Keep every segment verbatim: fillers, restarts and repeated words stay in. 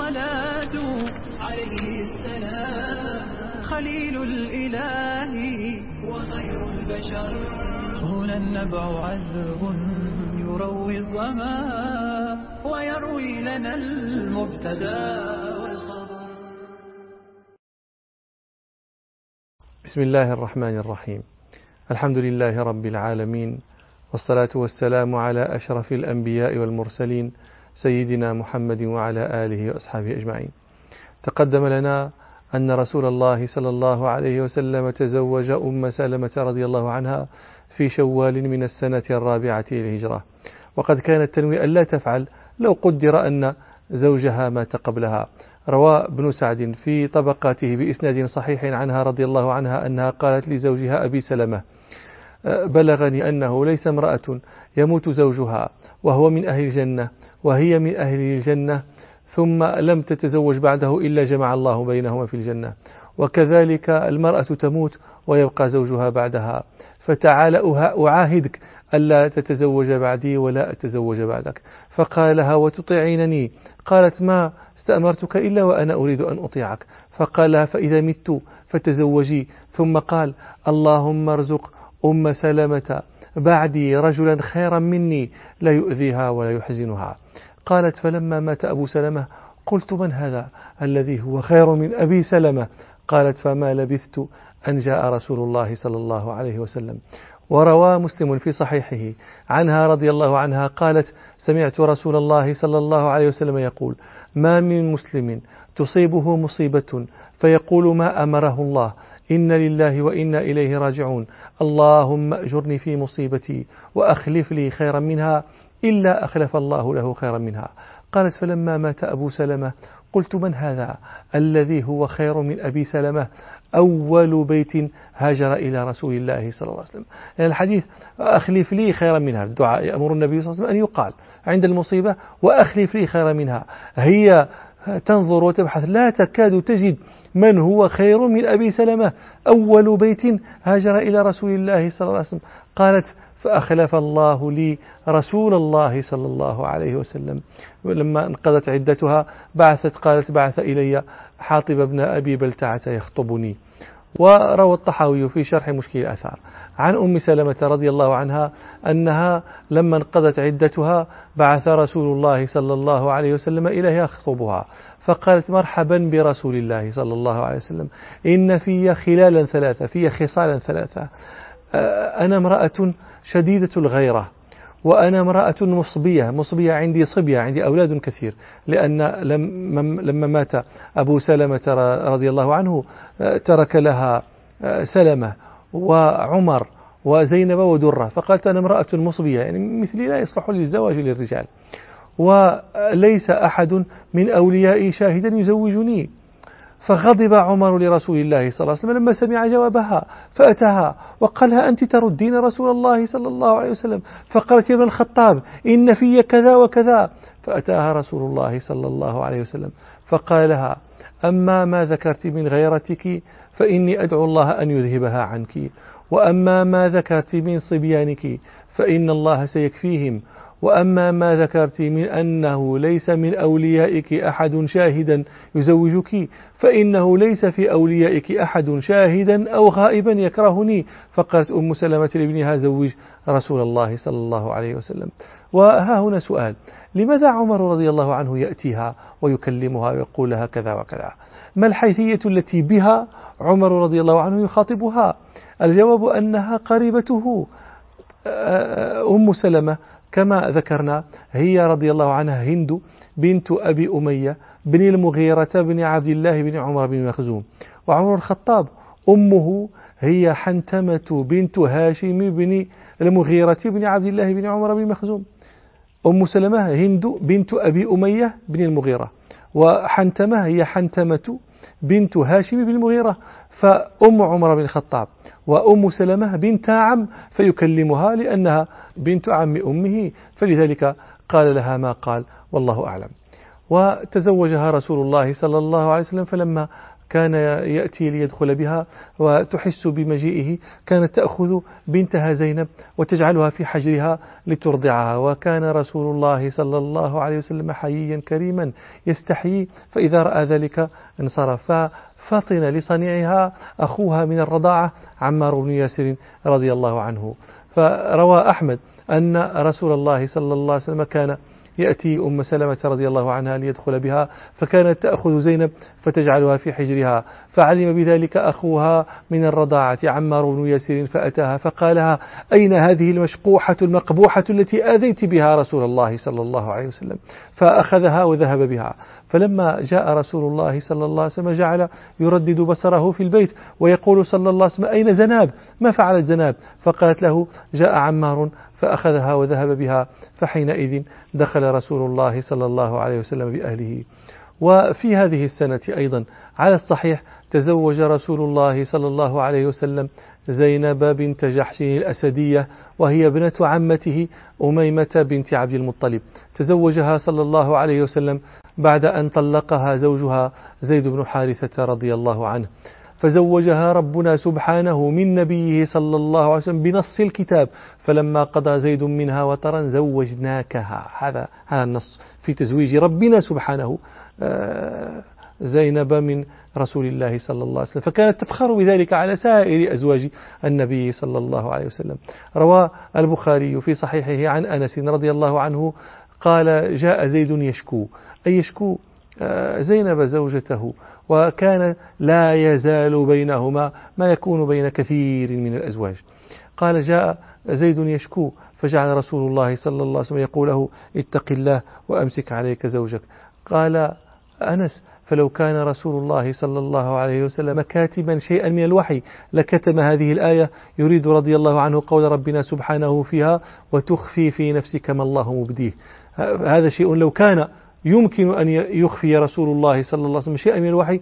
الصلاة عليه السلام خليل الإله وخير البشر. هنا النبع عذب يروي الظما ويروي لنا المبتدا والخبر. بسم الله الرحمن الرحيم. الحمد لله رب العالمين، والصلاة والسلام على أشرف الأنبياء والمرسلين سيدنا محمد وعلى آله وأصحابه أجمعين. تقدم لنا أن رسول الله صلى الله عليه وسلم تزوج أم سلمة رضي الله عنها في شوال من السنة الرابعة للهجرة، وقد كانت تنوي ألا تفعل لو قدر أن زوجها مات قبلها. روى ابن سعد في طبقاته بإسناد صحيح عنها رضي الله عنها أنها قالت لزوجها أبي سلمة: بلغني أنه ليس امرأة يموت زوجها وهو من أهل الجنة وهي من أهل الجنة ثم لم تتزوج بعده إلا جمع الله بينهما في الجنة، وكذلك المرأة تموت ويبقى زوجها بعدها، فتعال أعاهدك ألا تتزوج بعدي ولا أتزوج بعدك. فقال لها: وتطيعينني؟ قالت: ما استأمرتك إلا وأنا أريد أن أطيعك. فقال لها: فإذا مت فتزوجي. ثم قال: اللهم ارزق أم سلمة بعدي رجلا خيرا مني لا يؤذيها ولا يحزنها. قالت: فلما مات أبو سلمة قلت: من هذا الذي هو خير من أبي سلمة؟ قالت: فما لبثت أن جاء رسول الله صلى الله عليه وسلم. وروى مسلم في صحيحه عنها رضي الله عنها قالت: سمعت رسول الله صلى الله عليه وسلم يقول: ما من مسلم تصيبه مصيبة فيقول ما أمره الله إن لله وإنا إليه راجعون، اللهم أجرني في مصيبتي وأخلف لي خيرا منها، إلا أخلف الله له خيرا منها. قالت: فلما مات أبو سلمة قلت: من هذا الذي هو خير من أبي سلمة؟ أول بيت هاجر إلى رسول الله صلى الله عليه وسلم. يعني الحديث أخلف لي خيرا منها، الدعاء يأمر النبي صلى الله عليه وسلم أن يقال عند المصيبة: وأخلف لي خيرا منها. هي تنظر وتبحث لا تكاد تجد من هو خير من أبي سلمة، أول بيت هاجر إلى رسول الله صلى الله عليه وسلم. قالت: فأخلف الله لي رسول الله صلى الله عليه وسلم. لما انقضت عدتها بعثت قالت: بعث إلي حاطب بن أبي بلتعة يخطبني. وروى الطحاوي في شرح مشكل الآثار عن أم سلمة رضي الله عنها أنها لما انقضت عدتها بعث رسول الله صلى الله عليه وسلم إليها يخطبها، فقالت: مرحبا برسول الله صلى الله عليه وسلم، إن في خلالا ثلاثة، في خصالا ثلاثة، أنا امرأة شديدة الغيرة، وأنا امرأة مصبية، مصبية عندي صبية، عندي أولاد كثير، لأن لما مات أبو سلمة رضي الله عنه ترك لها سلمة وعمر وزينب ودرة، فقالت: أنا امرأة مصبية، يعني مثلي لا يصلح للزواج للرجال، وليس أحد من أوليائي شاهدا يزوجني. فغضب عمر لرسول الله صلى الله عليه وسلم لما سمع جوابها، فأتاها وقالها: أنت تردين رسول الله صلى الله عليه وسلم. فقالت: يا ابن الخطاب إن في كذا وكذا. فأتاها رسول الله صلى الله عليه وسلم فقال لها: أما ما ذكرت من غيرتك فإني أدعو الله أن يذهبها عنك، وأما ما ذكرت من صبيانك فإن الله سيكفيهم، وأما ما ذكرت من أنه ليس من أوليائك أحد شاهدا يزوجك فإنه ليس في أوليائك أحد شاهدا أو غائبا يكرهني. فقالت أم سلمة لابنها: زوج رسول الله صلى الله عليه وسلم. وها هنا سؤال: لماذا عمر رضي الله عنه يأتيها ويكلمها ويقول لها كذا وكذا؟ ما الحيثية التي بها عمر رضي الله عنه يخاطبها؟ الجواب أنها قريبته. أم سلمة كما ذكرنا هي رضي الله عنها هند بنت أبي أمية بن المغيرة بن عبد الله بن عمر بن مخزوم، وعمر الخطاب أمه هي حنتمة بنت هاشم بن المغيرة بن عبد الله بن عمر بن مخزوم. أم سلمة هند بنت أبي أمية بن المغيرة، وحنتمة هي حنتمة بنت هاشم بن المغيرة، فأم عمر بن الخطاب. وأم سلمة بنت عم فيكلمها لأنها بنت عم أمه، فلذلك قال لها ما قال، والله أعلم. وتزوجها رسول الله صلى الله عليه وسلم، فلما كان يأتي ليدخل بها وتحس بمجيئه كانت تأخذ بنتها زينب وتجعلها في حجرها لترضعها. وكان رسول الله صلى الله عليه وسلم حييا كريما يستحيي، فإذا رأى ذلك انصرف. ففطن لصنيعها أخوها من الرضاعة عمار بن ياسر رضي الله عنه. فروى أحمد أن رسول الله صلى الله عليه وسلم كان يأتي أم سلمة رضي الله عنها ليدخل بها، فكانت تأخذ زينب فتجعلها في حجرها، فعلم بذلك أخوها من الرضاعة عمار بن ياسر فأتاها فقالها: أين هذه المشقوحة المقبوحة التي آذيت بها رسول الله صلى الله عليه وسلم؟ فأخذها وذهب بها. فلما جاء رسول الله صلى الله عليه وسلم جعل يردد بصره في البيت ويقول صلى الله عليه وسلم: أين زناب؟ ما فعلت زناب؟ فقالت له: جاء عمار فأخذها وذهب بها. فحينئذ دخل رسول الله صلى الله عليه وسلم بأهله. وفي هذه السنة أيضا على الصحيح تزوج رسول الله صلى الله عليه وسلم زينب بنت جحش الأسدية، وهي ابنة عمته أميمة بنت عبد المطلب. تزوجها صلى الله عليه وسلم بعد أن طلقها زوجها زيد بن حارثة رضي الله عنه، فزوجها ربنا سبحانه من نبيه صلى الله عليه وسلم بنص الكتاب: فلما قضى زيد منها وطرا زوجناكها. هذا هذا النص في تزويج ربنا سبحانه زينب من رسول الله صلى الله عليه وسلم، فكانت تفخر بذلك على سائر أزواج النبي صلى الله عليه وسلم. روى البخاري في صحيحه عن أنس رضي الله عنه قال: جاء زيد يشكو، أي يشكو زينب زوجته، وكان لا يزال بينهما ما يكون بين كثير من الأزواج. قال: جاء زيد يشكو، فجعل رسول الله صلى الله عليه وسلم يقول له: اتق الله وأمسك عليك زوجك. قال أنس: فلو كان رسول الله صلى الله عليه وسلم كاتبا شيئا من الوحي لكتم هذه الآية، يريد رضي الله عنه قول ربنا سبحانه فيها: وتخفي في نفسك ما الله مبديه. هذا شيء لو كان يمكن أن يخفي رسول الله صلى الله عليه وسلم شيئا من الوحي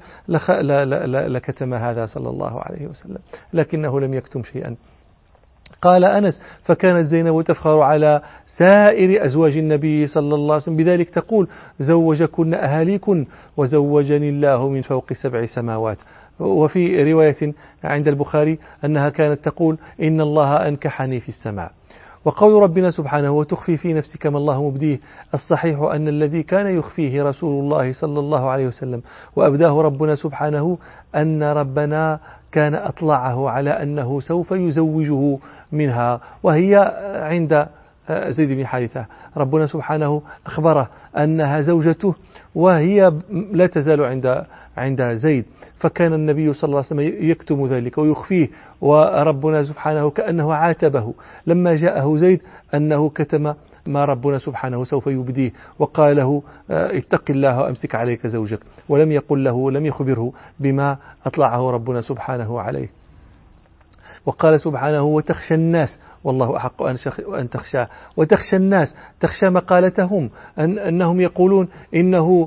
لكتم هذا صلى الله عليه وسلم، لكنه لم يكتم شيئا. قال أنس: فكانت زينب تفخر على سائر أزواج النبي صلى الله عليه وسلم بذلك، تقول: زوجكن أهاليكن وزوجني الله من فوق سبع سماوات. وفي رواية عند البخاري أنها كانت تقول: إن الله أنكحني في السماء. وقول ربنا سبحانه: وتخفي في نفسك ما الله مبديه، الصحيح أن الذي كان يخفيه رسول الله صلى الله عليه وسلم وأبداه ربنا سبحانه أن ربنا كان أطلعه على أنه سوف يزوجه منها، وهي عند زيد بن حارثة. ربنا سبحانه أخبره أنها زوجته وهي لا تزال عند عند زيد، فكان النبي صلى الله عليه وسلم يكتم ذلك ويخفيه، وربنا سبحانه كأنه عاتبه لما جاءه زيد أنه كتم ما ربنا سبحانه سوف يبديه، وقال له: اتق الله وأمسك عليك زوجك، ولم يقل له لم يخبره بما أطلعه ربنا سبحانه عليه. وقال سبحانه: وتخشى الناس والله أحق أن تخشاه. وتخشى الناس، تخشى مقالتهم أن أنهم يقولون إنه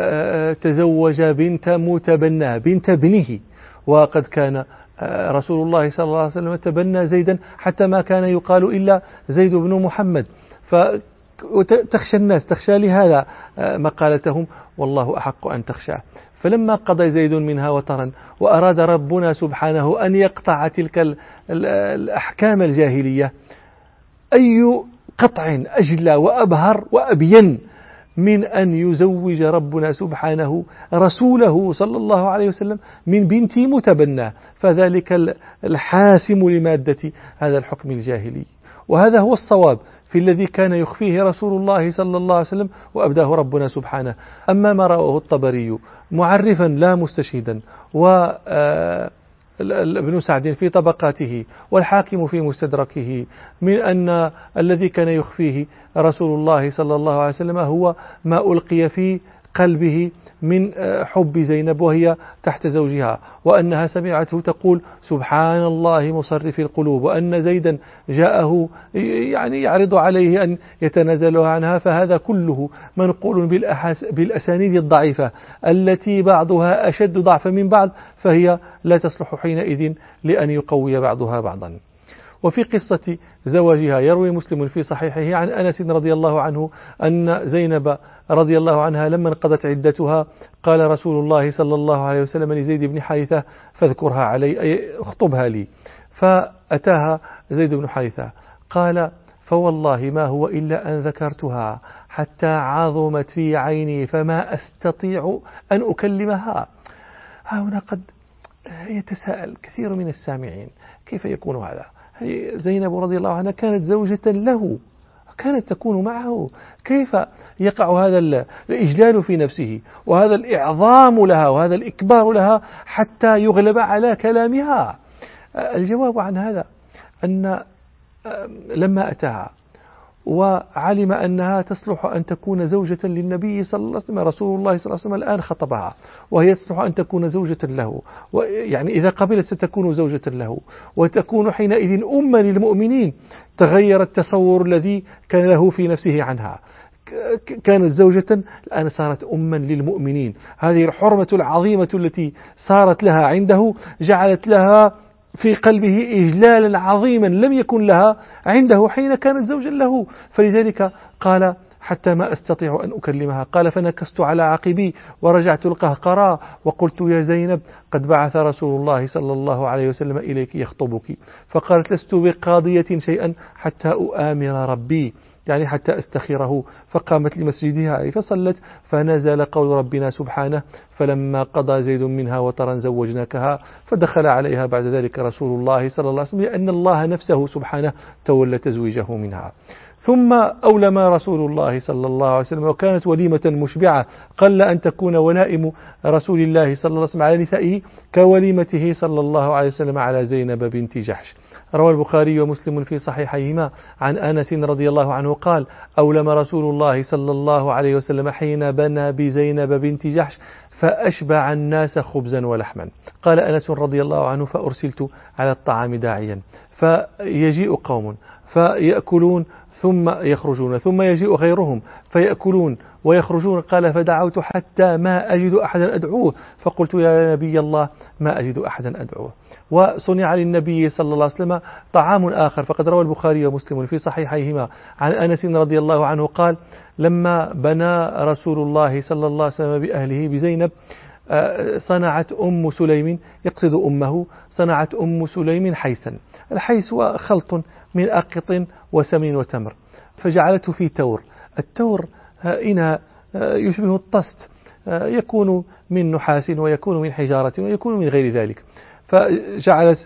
تزوج بنت متبنى، بنت ابنه، وقد كان رسول الله صلى الله عليه وسلم تبنى زيدا حتى ما كان يقال إلا زيد بن محمد. فتخشى الناس، تخشى لهذا مقالتهم، والله أحق أن تخشاه. فلما قضى زيد منها وطرا وأراد ربنا سبحانه أن يقطع تلك الأحكام الجاهلية، أي قطع أجلى وأبهر وأبين من أن يزوج ربنا سبحانه رسوله صلى الله عليه وسلم من بنت متبنى، فذلك الحاسم لمادة هذا الحكم الجاهلي. وهذا هو الصواب في الذي كان يخفيه رسول الله صلى الله عليه وسلم وأبداه ربنا سبحانه. أما ما رأوه الطبري معرفا لا مستشهدا، وابن سعد في طبقاته، والحاكم في مستدركه، من أن الذي كان يخفيه رسول الله صلى الله عليه وسلم هو ما ألقي في قلبه من حب زينب وهي تحت زوجها، وأنها سمعته تقول: سبحان الله مصرف القلوب، وأن زيدا جاءه يعني يعرض عليه أن يتنازل عنها. فهذا كله منقول بالأسانيد الضعيفة التي بعضها أشد ضعفا من بعض، فهي لا تصلح حينئذ لأن يقوي بعضها بعضا. وفي قصة زواجها يروي مسلم في صحيحه عن أنس رضي الله عنه أن زينب رضي الله عنها لما انقضت عدتها قال رسول الله صلى الله عليه وسلم لزيد بن حارثة فاذكرها علي أي اخطبها لي. فأتاها زيد بن حارثة قال فوالله ما هو إلا أن ذكرتها حتى عظمت في عيني فما أستطيع أن أكلمها. ها هنا قد يتساءل كثير من السامعين كيف يكون هذا؟ زينب رضي الله عنها كانت زوجة له، كانت تكون معه، كيف يقع هذا الإجلال في نفسه وهذا الإعظام لها وهذا الإكبار لها حتى يغلب على كلامها؟ الجواب عن هذا أن لما أتاها وعلم أنها تصلح أن تكون زوجة للنبي صلى الله عليه وسلم، رسول الله صلى الله عليه وسلم الآن خطبها وهي تصلح أن تكون زوجة له، يعني إذا قبلت ستكون زوجة له وتكون حينئذ أما للمؤمنين، تغير التصور الذي كان له في نفسه عنها، كانت زوجة الآن صارت أما للمؤمنين. هذه الحرمة العظيمة التي صارت لها عنده جعلت لها في قلبه إجلالا عظيما لم يكن لها عنده حين كانت زوجا له. فلذلك قال حتى ما أستطيع أن أكلمها. قال فنكست على عقبي ورجعت القهقرى وقلت يا زينب قد بعث رسول الله صلى الله عليه وسلم إليك يخطبك. فقالت لست بقاضية شيئا حتى أؤامر ربي، يعني حتى أستخيره. فقامت لمسجدها فصلت فنزل قول ربنا سبحانه فلما قضى زيد منها وطرا زوجناكها. فدخل عليها بعد ذلك رسول الله صلى الله عليه وسلم لأن الله نفسه سبحانه تولى تزويجه منها. ثم أولم رسول الله صلى الله عليه وسلم وكانت وليمة مشبعة، قل أن تكون ولائم رسول الله صلى الله عليه وسلم على نسائه كوليمته صلى الله عليه وسلم على زينب بنت جحش. روى البخاري ومسلم في صحيحيهما عن أنس رضي الله عنه قال أولم رسول الله صلى الله عليه وسلم حين بنى بزينب بنت جحش فأشبع الناس خبزا ولحما. قال أنس رضي الله عنه فأرسلت على الطعام داعيا فيجيء قوم فيأكلون ثم يخرجون ثم يجيء غيرهم فيأكلون ويخرجون. قال فدعوت حتى ما أجد أحدا أدعوه فقلت يا نبي الله ما أجد أحدا أدعوه. وصنع للنبي صلى الله عليه وسلم طعام آخر. فقد روى البخاري ومسلم في صحيحيهما عن أنس رضي الله عنه قال لما بنى رسول الله صلى الله عليه وسلم بأهله بزينب صنعت أم سليم، يقصد أمه، صنعت أم سليم حيسا. الحيس هو خلط من أقط وسمن وتمر، فجعلته في تور. التور إناء يشبه الطست، يكون من نحاس ويكون من حجارة ويكون من غير ذلك. فجعلت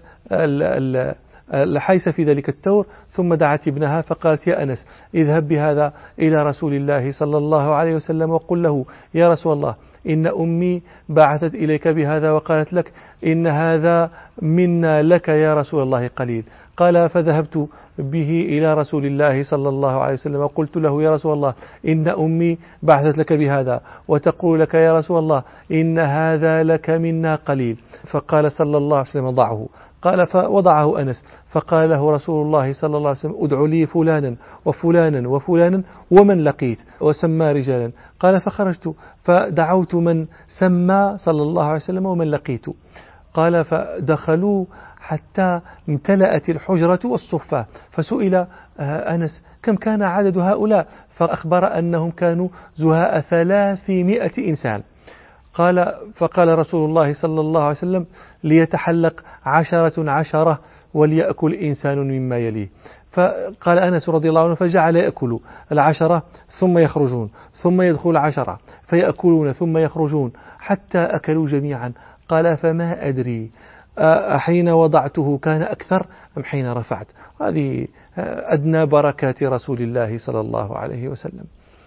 الحيس في ذلك التور ثم دعت ابنها فقالت يا أنس اذهب بهذا إلى رسول الله صلى الله عليه وسلم وقل له يا رسول الله إن أمي بعثت إليك بهذا وقالت لك إن هذا منا لك يا رسول الله قليل. قال فذهبت به إلى رسول الله صلى الله عليه وسلم وقلت له يا رسول الله إن أمي بعثت لك بهذا وتقول لك يا رسول الله إن هذا لك منا قليل. فقال صلى الله عليه وسلم ضعه. قال فوضعه أنس فقال له رسول الله صلى الله عليه وسلم ادع لي فلانا وفلانا وفلانا ومن لقيت، وسمى رجالا. قال فخرجت فدعوت من سمى صلى الله عليه وسلم ومن لقيت. قال فدخلوا حتى امتلأت الحجرة والصفة. فسئل أنس كم كان عدد هؤلاء؟ فأخبر أنهم كانوا زهاء ثلاثمائة إنسان. قال فقال رسول الله صلى الله عليه وسلم ليتحلق عشرة عشرة وليأكل إنسان مما يليه. فقال أنس رضي الله عنه فجعل يأكل العشرة ثم يخرجون ثم يدخل العشرة فيأكلون ثم يخرجون حتى أكلوا جميعا. قال فما أدري حين وضعته كان أكثر أم حين رفعت. هذه أدنى بركات رسول الله صلى الله عليه وسلم.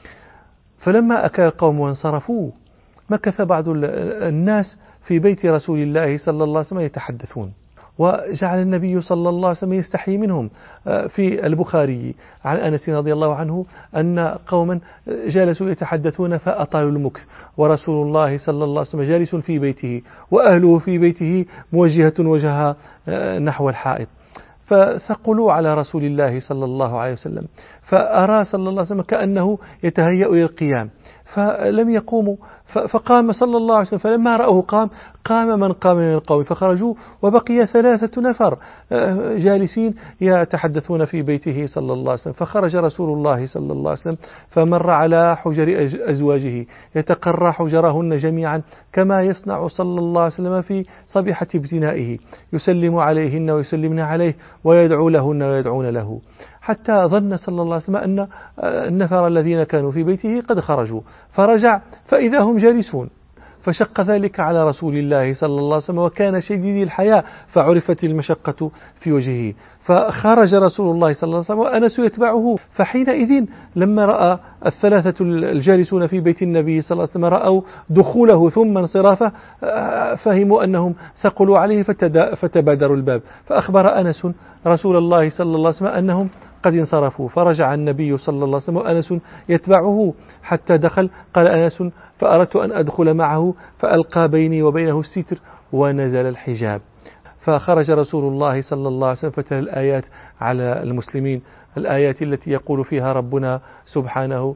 فلما أكل القوم وانصرفوا مكث بعض الناس في بيت رسول الله صلى الله عليه وسلم يتحدثون، وجعل النبي صلى الله عليه وسلم يستحي منهم. في البخاري عن أنس رضي الله عنه أن قوما جالسوا يتحدثون فأطالوا المكث ورسول الله صلى الله عليه وسلم جالس في بيته وأهله في بيته موجهة وجهها نحو الحائط، فثقلوا على رسول الله صلى الله عليه وسلم. فأرى صلى الله عليه وسلم كأنه يتهيأ إلى القيام، فلم يقوموا، فقام صلى الله عليه وسلم، فلما رأوه قام قام من قام من القوم، فخرجوا وبقي ثلاثة نفر جالسين يتحدثون في بيته صلى الله عليه وسلم. فخرج رسول الله صلى الله عليه وسلم فمر على حجر أزواجه يتقرى حجرهن جميعا كما يصنع صلى الله عليه وسلم في صبيحة ابتنائه، يسلم عليهن ويسلمن عليه ويدعو لهن ويدعون له، حتى ظن صلى الله عليه وسلم أن النفر الذين كانوا في بيته قد خرجوا، فرجع فإذا هم جالسون، فشق ذلك على رسول الله صلى الله عليه وسلم، وكان شديد الحياء فعرفت المشقة في وجهه، فخرج رسول الله صلى الله عليه وسلم وأنس يتبعه. فحينئذ لما رأى الثلاثة الجالسون في بيت النبي صلى الله عليه وسلم رأوا دخوله ثم انصرافه، فهموا أنهم ثقلوا عليه فتبادروا الباب، فأخبر أنس رسول الله صلى الله عليه وسلم أنهم قد انصرفوا، فرجع النبي صلى الله عليه وسلم وأنس يتبعه حتى دخل. قال أنس: فأردت أن أدخل معه فألقى بيني وبينه الستر ونزل الحجاب، فخرج رسول الله صلى الله عليه وسلم فتلا الآيات على المسلمين، الآيات التي يقول فيها ربنا سبحانه: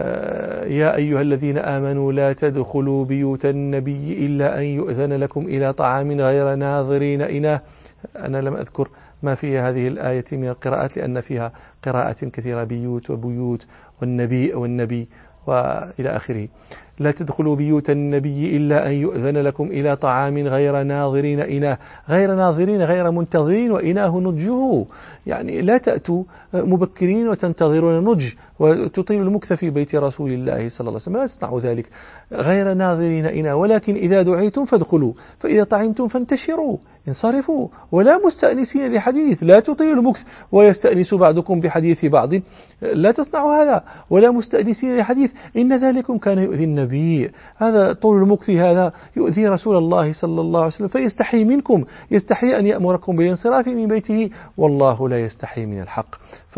يا أيها الذين آمنوا لا تدخلوا بيوت النبي إلا أن يؤذن لكم إلى طعام غير ناظرين إناه. أنا لم أذكر ما في هذه الآية من القراءات لأن فيها قراءات كثيرة، بيوت وبيوت والنبي والنبي وإلى آخره. لا تدخلوا بيوت النبي إلا أن يؤذن لكم إلى طعام غير ناظرين إناه، غير ناظرين غير منتظرين، وإناه نضجه، يعني لا تأتوا مبكرين وتنتظرون نضج وتطيل المكث في بيت رسول الله صلى الله عليه وسلم، لا تصنعوا ذلك. غير ناظرين إناه، ولكن إذا دعيتم فادخلوا، فإذا طعمتم فانتشروا، انصرفوا، ولا مستأنسين لحديث، لا تطيل المكث ويستأنس بعضكم بحديث بعض، لا تصنعوا هذا، ولا مستأنسين لحديث، إن ذلكم كان يؤذي النبي. هذا طول المكث هذا يؤذي رسول الله صلى الله عليه وسلم، فيستحي منكم، يستحي أن يأمركم بالانصراف من بيته، والله لا يستحي من الحق.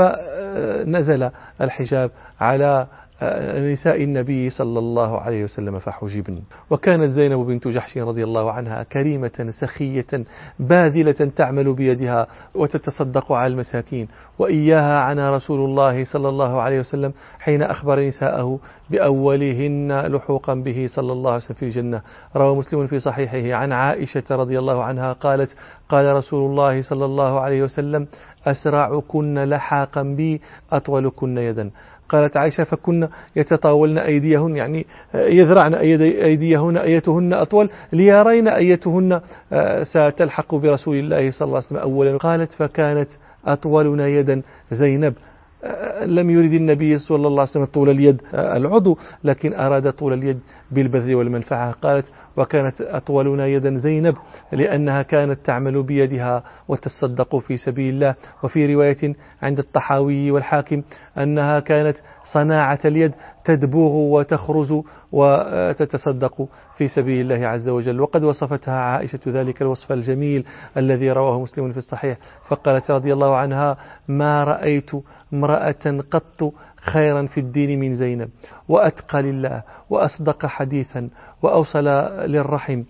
فنزل الحجاب على نساء النبي صلى الله عليه وسلم فحجبن. وكانت زينب بنت جحش رضي الله عنها كريمة سخية باذلة تعمل بيدها وتتصدق على المساكين، وإياها عنا رسول الله صلى الله عليه وسلم حين أخبر نساءه بأولهن لحوقا به صلى الله عليه وسلم في الجنة. روى مسلم في صحيحه عن عائشة رضي الله عنها قالت: قال رسول الله صلى الله عليه وسلم: أسرعكن لحاقا بي أطولكن يدا. قالت عائشة: فكن يتطاولن أيديهن، يعني يذرعن أيديهن أيتهن أطول ليرين أيتهن ستلحق برسول الله صلى الله عليه وسلم أولا. قالت: فكانت أطولنا يدا زينب. لم يريد النبي صلى الله عليه وسلم طول اليد العضو، لكن أراد طول اليد بالبذل والمنفعة. قالت: وكانت أطولنا يدا زينب لأنها كانت تعمل بيدها وتصدق في سبيل الله. وفي رواية عند الطحاوي والحاكم أنها كانت صناعة اليد، تدبوغ وتخرز وتتصدق في سبيل الله عز وجل. وقد وصفتها عائشة ذلك الوصف الجميل الذي رواه مسلم في الصحيح، فقالت رضي الله عنها: ما رأيت امرأة قط خيرا في الدين من زينب، وأتقى لله، وأصدق حديثا، وأوصل للرحم،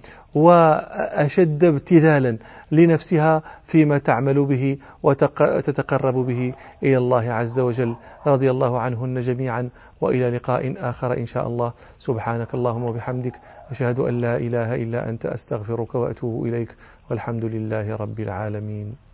وأشد ابتذالا لنفسها فيما تعمل به وتتقرب به إلى الله عز وجل. رضي الله عنهن جميعا، وإلى لقاء آخر إن شاء الله. سبحانك اللهم وبحمدك، أشهد أن لا إله إلا أنت، أستغفرك وأتوب إليك، والحمد لله رب العالمين.